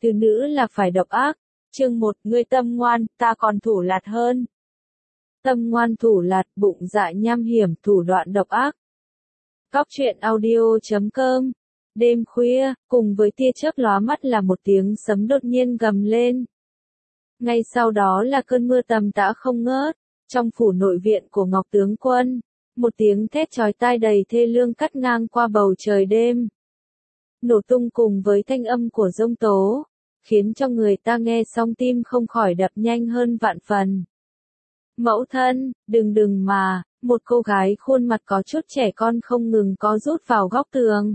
từ nữ là phải độc ác. Chương 1, ngươi tâm ngoan, ta còn thủ lạt hơn. Tâm ngoan thủ lạt, bụng dạ nham hiểm, thủ đoạn độc ác. Cóc truyện audio.com. Đêm khuya, cùng với tia chớp lóa mắt là một tiếng sấm đột nhiên gầm lên. Ngay sau đó là cơn mưa tầm tã không ngớt. Trong phủ nội viện của Ngọc tướng quân, một tiếng thét chói tai đầy thê lương cắt ngang qua bầu trời đêm. Nổ tung cùng với thanh âm của giông tố, khiến cho người ta nghe xong tim không khỏi đập nhanh hơn vạn phần. Mẫu thân, đừng mà, một cô gái khuôn mặt có chút trẻ con không ngừng có rút vào góc tường.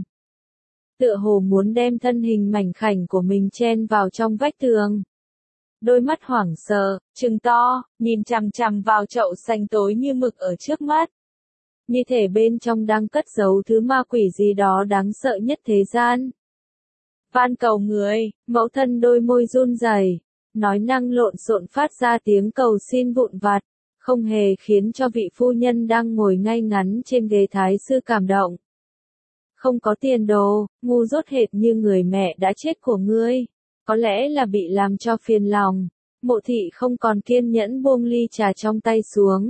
Tựa hồ muốn đem thân hình mảnh khảnh của mình chen vào trong vách tường. Đôi mắt hoảng sợ, trừng to, nhìn chằm chằm vào chậu xanh tối như mực ở trước mắt. Như thể bên trong đang cất giấu thứ ma quỷ gì đó đáng sợ nhất thế gian. Van cầu người, mẫu thân đôi môi run rẩy, nói năng lộn xộn phát ra tiếng cầu xin vụn vặt, không hề khiến cho vị phu nhân đang ngồi ngay ngắn trên ghế thái sư cảm động. Không có tiền đồ, ngu dốt hệt như người mẹ đã chết của ngươi, có lẽ là bị làm cho phiền lòng. Mộ thị không còn kiên nhẫn buông ly trà trong tay xuống.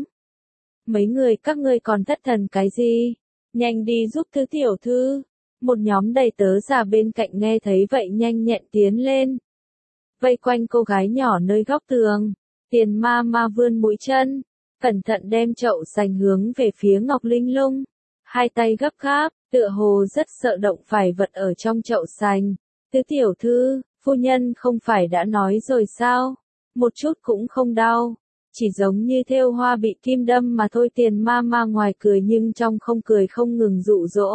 Mấy người các ngươi còn thất thần cái gì? Nhanh đi giúp thư tiểu thư. Một nhóm đầy tớ già bên cạnh nghe thấy vậy nhanh nhẹn tiến lên. Vây quanh cô gái nhỏ nơi góc tường. Tiền ma ma vươn mũi chân, cẩn thận đem chậu sành hướng về phía Ngọc Linh Lung. Hai tay gấp gáp, tựa hồ rất sợ động phải vật ở trong chậu sành. Thư tiểu thư, phu nhân không phải đã nói rồi sao? Một chút cũng không đau. Chỉ giống như thêu hoa bị kim đâm mà thôi. Tiền ma ma ngoài cười nhưng trong không cười không ngừng dụ dỗ.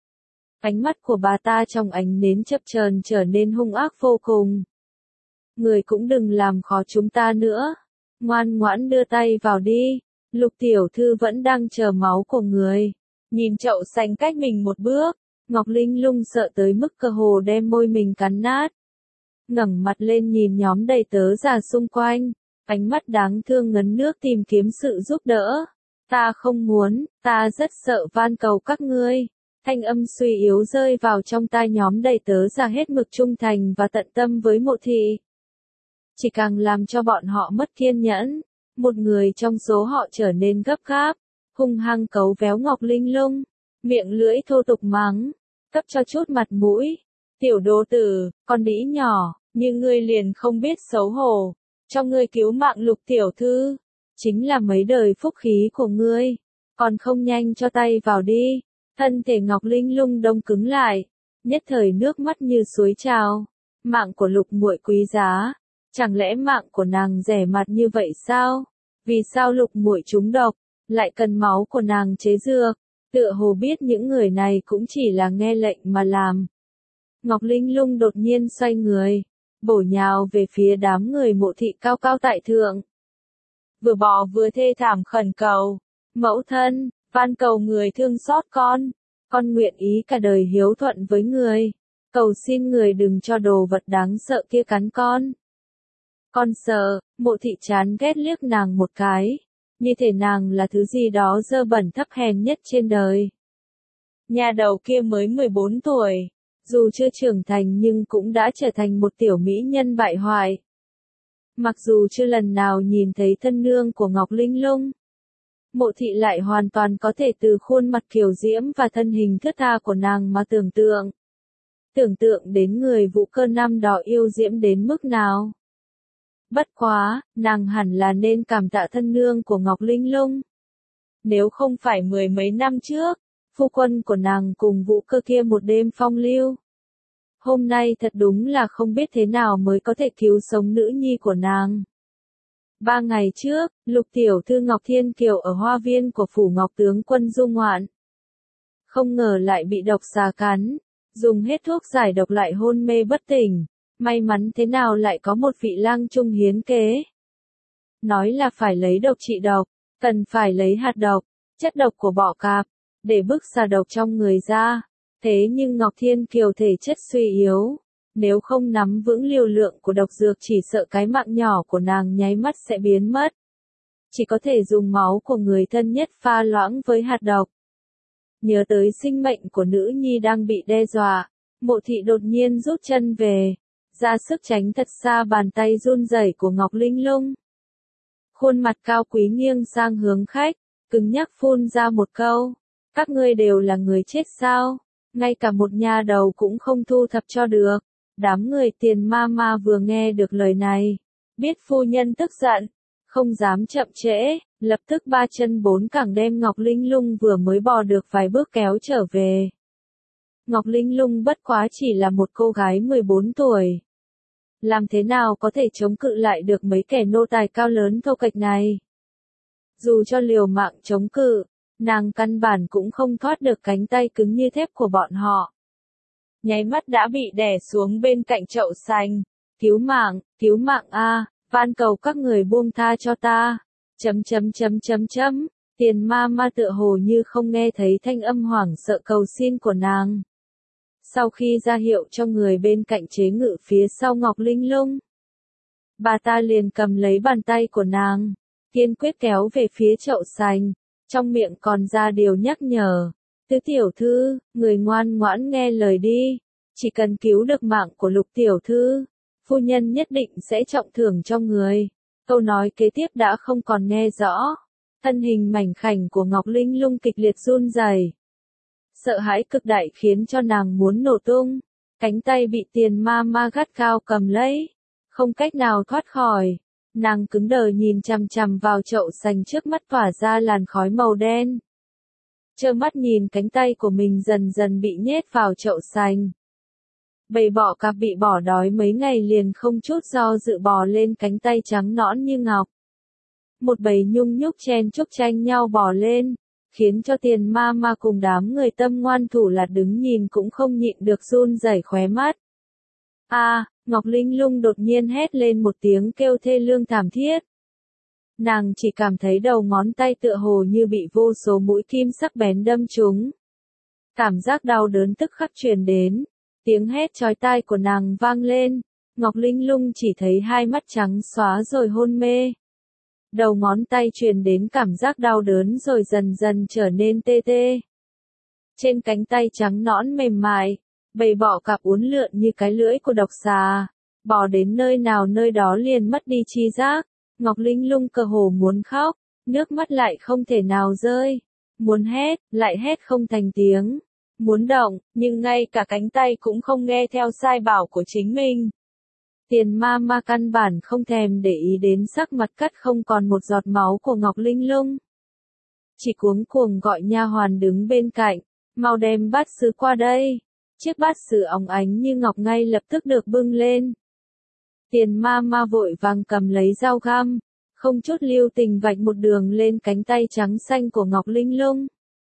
Ánh mắt của bà ta trong ánh nến chập chờn trở nên hung ác vô cùng. Người cũng đừng làm khó chúng ta nữa. Ngoan ngoãn đưa tay vào đi. Lục tiểu thư vẫn đang chờ máu của người. Nhìn chậu xanh cách mình một bước. Ngọc Linh Lung sợ tới mức cơ hồ đem môi mình cắn nát. Ngẩng mặt lên nhìn nhóm đầy tớ già xung quanh. Ánh mắt đáng thương ngấn nước tìm kiếm sự giúp đỡ. Ta không muốn, ta rất sợ, van cầu các ngươi. Thanh âm suy yếu rơi vào trong tai nhóm đầy tớ già hết mực trung thành và tận tâm với Mộ thị. Chỉ càng làm cho bọn họ mất kiên nhẫn. Một người trong số họ trở nên gấp gáp, hung hăng cấu véo Ngọc Linh Lung, miệng lưỡi thô tục mắng, cấp cho chút mặt mũi. Tiểu đô tử, con đĩ nhỏ, như ngươi liền không biết xấu hổ. Cho ngươi cứu mạng Lục tiểu thư, chính là mấy đời phúc khí của ngươi, còn không nhanh cho tay vào đi. Thân thể Ngọc Linh Lung đông cứng lại, nhất thời nước mắt như suối trào. Mạng của Lục muội quý giá, chẳng lẽ mạng của nàng rẻ mạt như vậy sao? Vì sao Lục muội trúng độc, lại cần máu của nàng chế dược? Tựa hồ biết những người này cũng chỉ là nghe lệnh mà làm. Ngọc Linh Lung đột nhiên xoay người, bổ nhào về phía đám người Mộ thị cao cao tại thượng. Vừa bò vừa thê thảm khẩn cầu, mẫu thân, van cầu người thương xót con nguyện ý cả đời hiếu thuận với người, cầu xin người đừng cho đồ vật đáng sợ kia cắn con. Con sợ. Mộ thị chán ghét liếc nàng một cái, như thể nàng là thứ gì đó dơ bẩn thấp hèn nhất trên đời. Nhà đầu kia mới 14 tuổi. Dù chưa trưởng thành nhưng cũng đã trở thành một tiểu mỹ nhân bại hoại. Mặc dù chưa lần nào nhìn thấy thân nương của Ngọc Linh Lung, Mộ thị lại hoàn toàn có thể từ khuôn mặt kiều diễm và thân hình thướt tha của nàng mà tưởng tượng. Tưởng tượng đến người Vũ Cơ năm đó yêu diễm đến mức nào. Bất quá, nàng hẳn là nên cảm tạ thân nương của Ngọc Linh Lung. Nếu không phải mười mấy năm trước, phu quân của nàng cùng Vũ Cơ kia một đêm phong lưu. Hôm nay thật đúng là không biết thế nào mới có thể cứu sống nữ nhi của nàng. 3 ngày trước, Lục tiểu thư Ngọc Thiên Kiều ở hoa viên của phủ Ngọc tướng quân du ngoạn. Không ngờ lại bị độc xà cắn, dùng hết thuốc giải độc lại hôn mê bất tỉnh. May mắn thế nào lại có một vị lang trung hiến kế. Nói là phải lấy độc trị độc, cần phải lấy hạt độc, chất độc của bọ cạp, để bức xà độc trong người ra. Thế nhưng Ngọc Thiên Kiều thể chất suy yếu, nếu không nắm vững liều lượng của độc dược chỉ sợ cái mạng nhỏ của nàng nháy mắt sẽ biến mất. Chỉ có thể dùng máu của người thân nhất pha loãng với hạt độc. Nhớ tới sinh mệnh của nữ nhi đang bị đe dọa, Mộ thị đột nhiên rút chân về, ra sức tránh thật xa bàn tay run rẩy của Ngọc Linh Lung. Khuôn mặt cao quý nghiêng sang hướng khách, cứng nhắc phun ra một câu, các ngươi đều là người chết sao, ngay cả một nha đầu cũng không thu thập cho được. Đám người Tiền ma ma vừa nghe được lời này, biết phu nhân tức giận, không dám chậm trễ, lập tức ba chân bốn cẳng đem Ngọc Linh Lung vừa mới bò được vài bước kéo trở về. Ngọc Linh Lung bất quá chỉ là một cô gái 14 tuổi. Làm thế nào có thể chống cự lại được mấy kẻ nô tài cao lớn thô kệch này? Dù cho liều mạng chống cự, nàng căn bản cũng không thoát được cánh tay cứng như thép của bọn họ. Nháy mắt đã bị đè xuống bên cạnh chậu sành. Cứu mạng a, van cầu các người buông tha cho ta. Tiền ma ma tựa hồ như không nghe thấy thanh âm hoảng sợ cầu xin của nàng. Sau khi ra hiệu cho người bên cạnh chế ngự phía sau Ngọc Linh Lung, bà ta liền cầm lấy bàn tay của nàng, kiên quyết kéo về phía chậu sành, trong miệng còn ra điều nhắc nhở. Tứ tiểu thư, người ngoan ngoãn nghe lời đi, chỉ cần cứu được mạng của Lục tiểu thư, phu nhân nhất định sẽ trọng thưởng cho người. Câu nói kế tiếp đã không còn nghe rõ, thân hình mảnh khảnh của Ngọc Linh Lung kịch liệt run rẩy. Sợ hãi cực đại khiến cho nàng muốn nổ tung, cánh tay bị Tiền ma ma gắt gao cầm lấy, không cách nào thoát khỏi. Nàng cứng đờ nhìn chằm chằm vào chậu sành trước mắt tỏa ra làn khói màu đen. Trơ mắt nhìn cánh tay của mình dần dần bị nhét vào chậu sành. Bầy bọ cạp bị bỏ đói mấy ngày liền không chút do dự bò lên cánh tay trắng nõn như ngọc. Một bầy nhung nhúc chen chúc tranh nhau bò lên, khiến cho Tiền ma ma cùng đám người tâm ngoan thủ lạt đứng nhìn cũng không nhịn được run rẩy khóe mắt. Ngọc Linh Lung đột nhiên hét lên một tiếng kêu thê lương thảm thiết. Nàng chỉ cảm thấy đầu ngón tay tựa hồ như bị vô số mũi kim sắc bén đâm trúng. Cảm giác đau đớn tức khắc truyền đến, tiếng hét chói tai của nàng vang lên, Ngọc Linh Lung chỉ thấy hai mắt trắng xóa rồi hôn mê. Đầu ngón tay truyền đến cảm giác đau đớn rồi dần dần trở nên tê tê. Trên cánh tay trắng nõn mềm mại, bầy bọ cạp uốn lượn như cái lưỡi của độc xà, bò đến nơi nào nơi đó liền mất đi tri giác. Ngọc Linh Lung cơ hồ muốn khóc, nước mắt lại không thể nào rơi, muốn hét, lại hét không thành tiếng, muốn động, nhưng ngay cả cánh tay cũng không nghe theo sai bảo của chính mình. Tiền ma ma căn bản không thèm để ý đến sắc mặt cắt không còn một giọt máu của Ngọc Linh Lung. Chỉ cuống cuồng gọi nha hoàn đứng bên cạnh, mau đem bát sứ qua đây. Chiếc bát sứ óng ánh như ngọc ngay lập tức được bưng lên. Tiền ma ma vội vàng cầm lấy dao găm, không chút lưu tình vạch một đường lên cánh tay trắng xanh của Ngọc Linh Lung.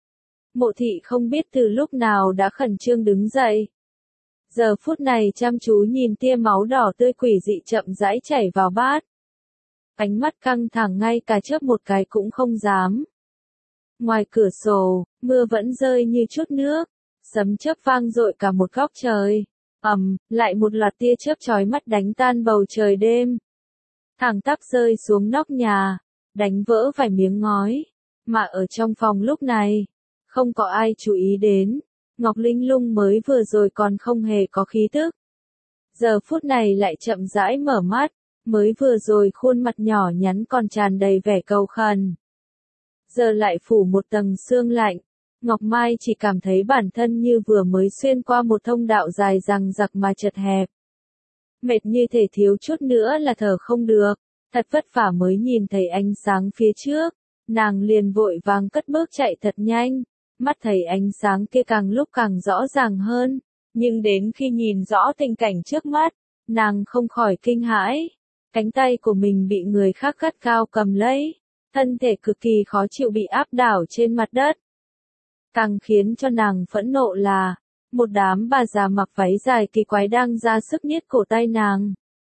Mộ thị không biết từ lúc nào đã khẩn trương đứng dậy. Giờ phút này chăm chú nhìn tia máu đỏ tươi quỷ dị chậm rãi chảy vào bát. Ánh mắt căng thẳng ngay cả chớp một cái cũng không dám. Ngoài cửa sổ, mưa vẫn rơi như chút nước, sấm chớp vang dội cả một góc trời. Lại một loạt tia chớp chói mắt đánh tan bầu trời đêm. Thẳng tắp rơi xuống nóc nhà, đánh vỡ vài miếng ngói. Mà ở trong phòng lúc này, không có ai chú ý đến. Ngọc Linh Lung mới vừa rồi còn không hề có khí tức. Giờ phút này lại chậm rãi mở mắt, mới vừa rồi khuôn mặt nhỏ nhắn còn tràn đầy vẻ cầu khẩn. Giờ lại phủ một tầng sương lạnh, Ngọc Mai chỉ cảm thấy bản thân như vừa mới xuyên qua một thông đạo dài dằng dặc mà chật hẹp. Mệt như thể thiếu chút nữa là thở không được, thật vất vả mới nhìn thấy ánh sáng phía trước, nàng liền vội vàng cất bước chạy thật nhanh. Mắt thấy ánh sáng kia càng lúc càng rõ ràng hơn, nhưng đến khi nhìn rõ tình cảnh trước mắt, nàng không khỏi kinh hãi. Cánh tay của mình bị người khác gắt gao cầm lấy, thân thể cực kỳ khó chịu bị áp đảo trên mặt đất. Càng khiến cho nàng phẫn nộ là, một đám bà già mặc váy dài kỳ quái đang ra sức niết cổ tay nàng.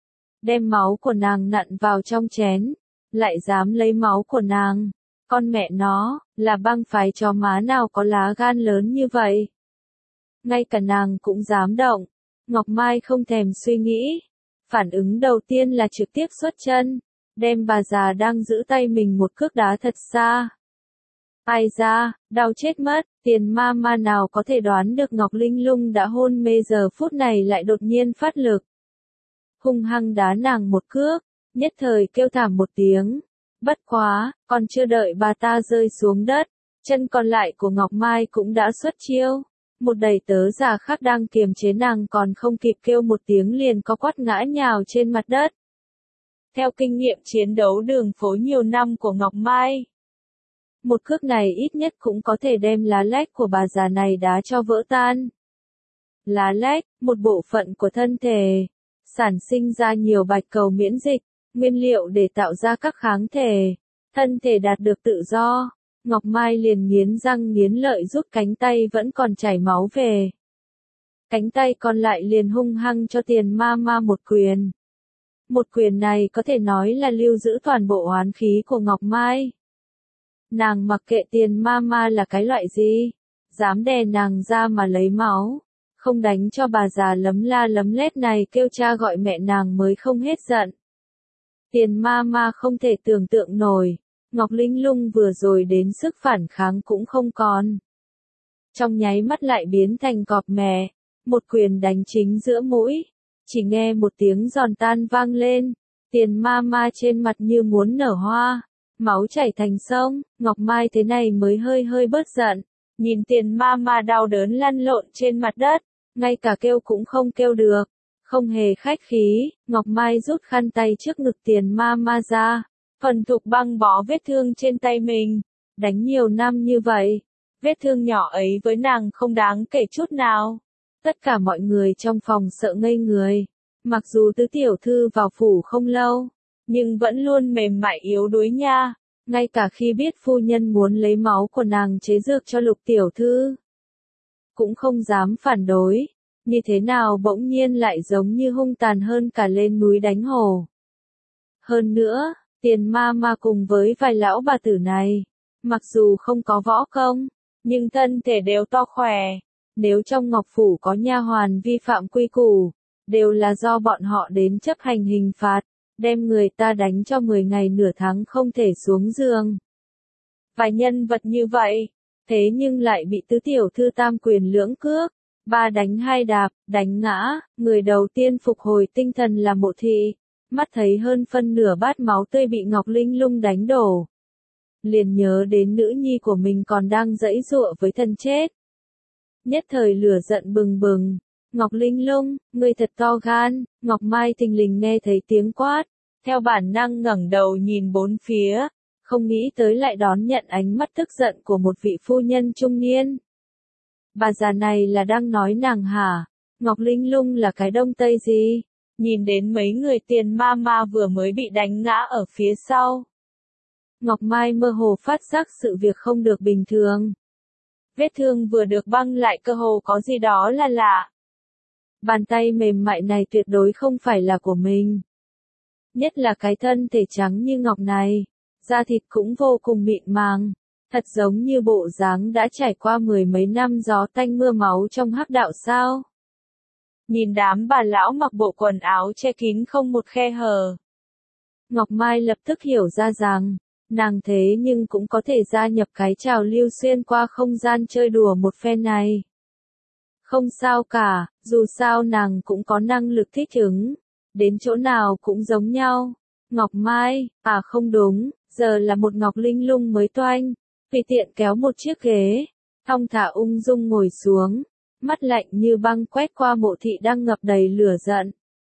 Đem máu của nàng nặn vào trong chén, lại dám lấy máu của nàng. Con mẹ nó, là băng phái chó má nào có lá gan lớn như vậy? Ngay cả nàng cũng dám động. Ngọc Mai không thèm suy nghĩ. Phản ứng đầu tiên là trực tiếp xuất chân, đem bà già đang giữ tay mình một cước đá thật xa. Ai ra, đau chết mất, Tiền ma ma nào có thể đoán được Ngọc Linh Lung đã hôn mê giờ phút này lại đột nhiên phát lực. hung hăng đá nàng một cước, nhất thời kêu thảm một tiếng. Bất quá, còn chưa đợi bà ta rơi xuống đất, chân còn lại của Ngọc Mai cũng đã xuất chiêu. Một đầy tớ già khác đang kiềm chế nàng còn không kịp kêu một tiếng liền có quát ngã nhào trên mặt đất. Theo kinh nghiệm chiến đấu đường phố nhiều năm của Ngọc Mai, một cước này ít nhất cũng có thể đem lá lách của bà già này đá cho vỡ tan. Lá lách, một bộ phận của thân thể, sản sinh ra nhiều bạch cầu miễn dịch, nguyên liệu để tạo ra các kháng thể. Thân thể đạt được tự do, Ngọc Mai liền nghiến răng nghiến lợi rút cánh tay vẫn còn chảy máu về. Cánh tay còn lại liền hung hăng cho Tiền Ma Ma một quyền. Một quyền này có thể nói là lưu giữ toàn bộ oán khí của Ngọc Mai. Nàng mặc kệ Tiền Ma Ma là cái loại gì, dám đè nàng ra mà lấy máu, không đánh cho bà già lấm la lấm lét này kêu cha gọi mẹ nàng mới không hết giận. Tiền Ma Ma không thể tưởng tượng nổi, Ngọc Linh Lung vừa rồi đến sức phản kháng cũng không còn. Trong nháy mắt lại biến thành cọp mẹ, một quyền đánh chính giữa mũi, chỉ nghe một tiếng giòn tan vang lên, Tiền Ma Ma trên mặt như muốn nở hoa, máu chảy thành sông. Ngọc Mai thế này mới hơi hơi bớt giận, nhìn Tiền Ma Ma đau đớn lăn lộn trên mặt đất, ngay cả kêu cũng không kêu được. Không hề khách khí, Ngọc Mai rút khăn tay trước ngực Tiền Ma Ma ra, thuần thục băng bó vết thương trên tay mình. Đánh nhiều năm như vậy, vết thương nhỏ ấy với nàng không đáng kể chút nào. Tất cả mọi người trong phòng sợ ngây người. Mặc dù tứ tiểu thư vào phủ không lâu, nhưng vẫn luôn mềm mại yếu đuối nha. Ngay cả khi biết phu nhân muốn lấy máu của nàng chế dược cho Lục tiểu thư, cũng không dám phản đối. Như thế nào bỗng nhiên lại giống như hung tàn hơn cả lên núi đánh hổ. Hơn nữa, Tiền Ma Ma cùng với vài lão bà tử này, mặc dù không có võ công, nhưng thân thể đều to khỏe. Nếu trong Ngọc Phủ có nha hoàn vi phạm quy củ, đều là do bọn họ đến chấp hành hình phạt, đem người ta đánh cho 10 ngày nửa tháng không thể xuống giường. Vài nhân vật như vậy, thế nhưng lại bị tứ tiểu thư tam quyền lưỡng cước, ba đánh hai đạp, đánh ngã. Người đầu tiên phục hồi tinh thần là Mộ Thị, mắt thấy hơn phân nửa bát máu tươi bị Ngọc Linh Lung đánh đổ, liền nhớ đến nữ nhi của mình còn đang giãy giụa với thân chết. Nhất thời lửa giận bừng bừng. Ngọc Linh Lung, ngươi thật to gan. Ngọc Mai thình lình nghe thấy tiếng quát, theo bản năng ngẩng đầu nhìn bốn phía, không nghĩ tới lại đón nhận ánh mắt tức giận của một vị phu nhân trung niên. Bà già này là đang nói nàng hả? Ngọc Linh Lung là cái đông tây gì? Nhìn đến mấy người Tiền Ma Ma vừa mới bị đánh ngã ở phía sau, Ngọc Mai mơ hồ phát giác sự việc không được bình thường. Vết thương vừa được băng lại cơ hồ có gì đó là lạ. Bàn tay mềm mại này tuyệt đối không phải là của mình. Nhất là cái thân thể trắng như ngọc này, da thịt cũng vô cùng mịn màng, thật giống như bộ dáng đã trải qua 10 mấy năm gió tanh mưa máu trong hắc đạo sao. Nhìn đám bà lão mặc bộ quần áo che kín không một khe hở, Ngọc Mai lập tức hiểu ra rằng, nàng thế nhưng cũng có thể gia nhập cái trào lưu xuyên qua không gian chơi đùa một phen này. Không sao cả, dù sao nàng cũng có năng lực thích ứng, đến chỗ nào cũng giống nhau. Ngọc Mai, à không đúng, giờ là một Ngọc Linh Lung mới toanh, tùy tiện kéo một chiếc ghế, thong thả ung dung ngồi xuống, mắt lạnh như băng quét qua Mộ Thị đang ngập đầy lửa giận.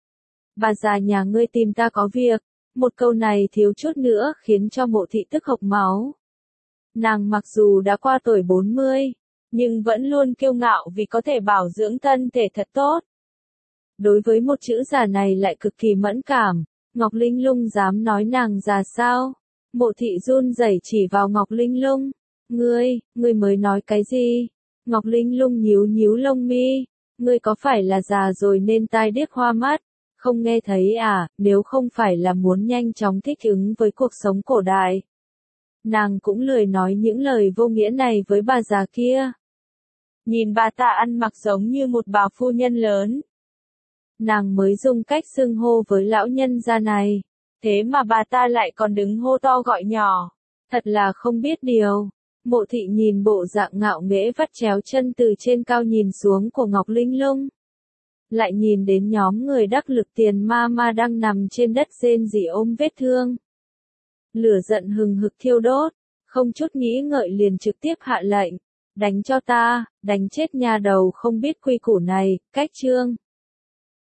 Bà già nhà ngươi tìm ta có việc. Một câu này thiếu chút nữa khiến cho Mộ Thị tức hộc máu. Nàng mặc dù đã qua tuổi 40, nhưng vẫn luôn kiêu ngạo vì có thể bảo dưỡng thân thể thật tốt. Đối với một chữ già này lại cực kỳ mẫn cảm, Ngọc Linh Lung dám nói nàng già sao? Mộ Thị run rẩy chỉ vào Ngọc Linh Lung. Ngươi mới nói cái gì? Ngọc Linh Lung nhíu nhíu lông mi. Ngươi có phải là già rồi nên tai điếc hoa mắt? Không nghe thấy à? Nếu không phải là muốn nhanh chóng thích ứng với cuộc sống cổ đại, nàng cũng lười nói những lời vô nghĩa này với bà già kia. Nhìn bà ta ăn mặc giống như một bà phu nhân lớn, nàng mới dùng cách xưng hô với lão nhân gia này, thế mà bà ta lại còn đứng hô to gọi nhỏ, thật là không biết điều. Mộ Thị nhìn bộ dạng ngạo nghễ vắt chéo chân từ trên cao nhìn xuống của Ngọc Linh Lung, lại nhìn đến nhóm người đắc lực tiền ma ma đang nằm trên đất rên rỉ ôm vết thương. Lửa giận hừng hực thiêu đốt, không chút nghĩ ngợi liền trực tiếp hạ lệnh, đánh cho ta, đánh chết nhà đầu không biết quy củ này, cách chương.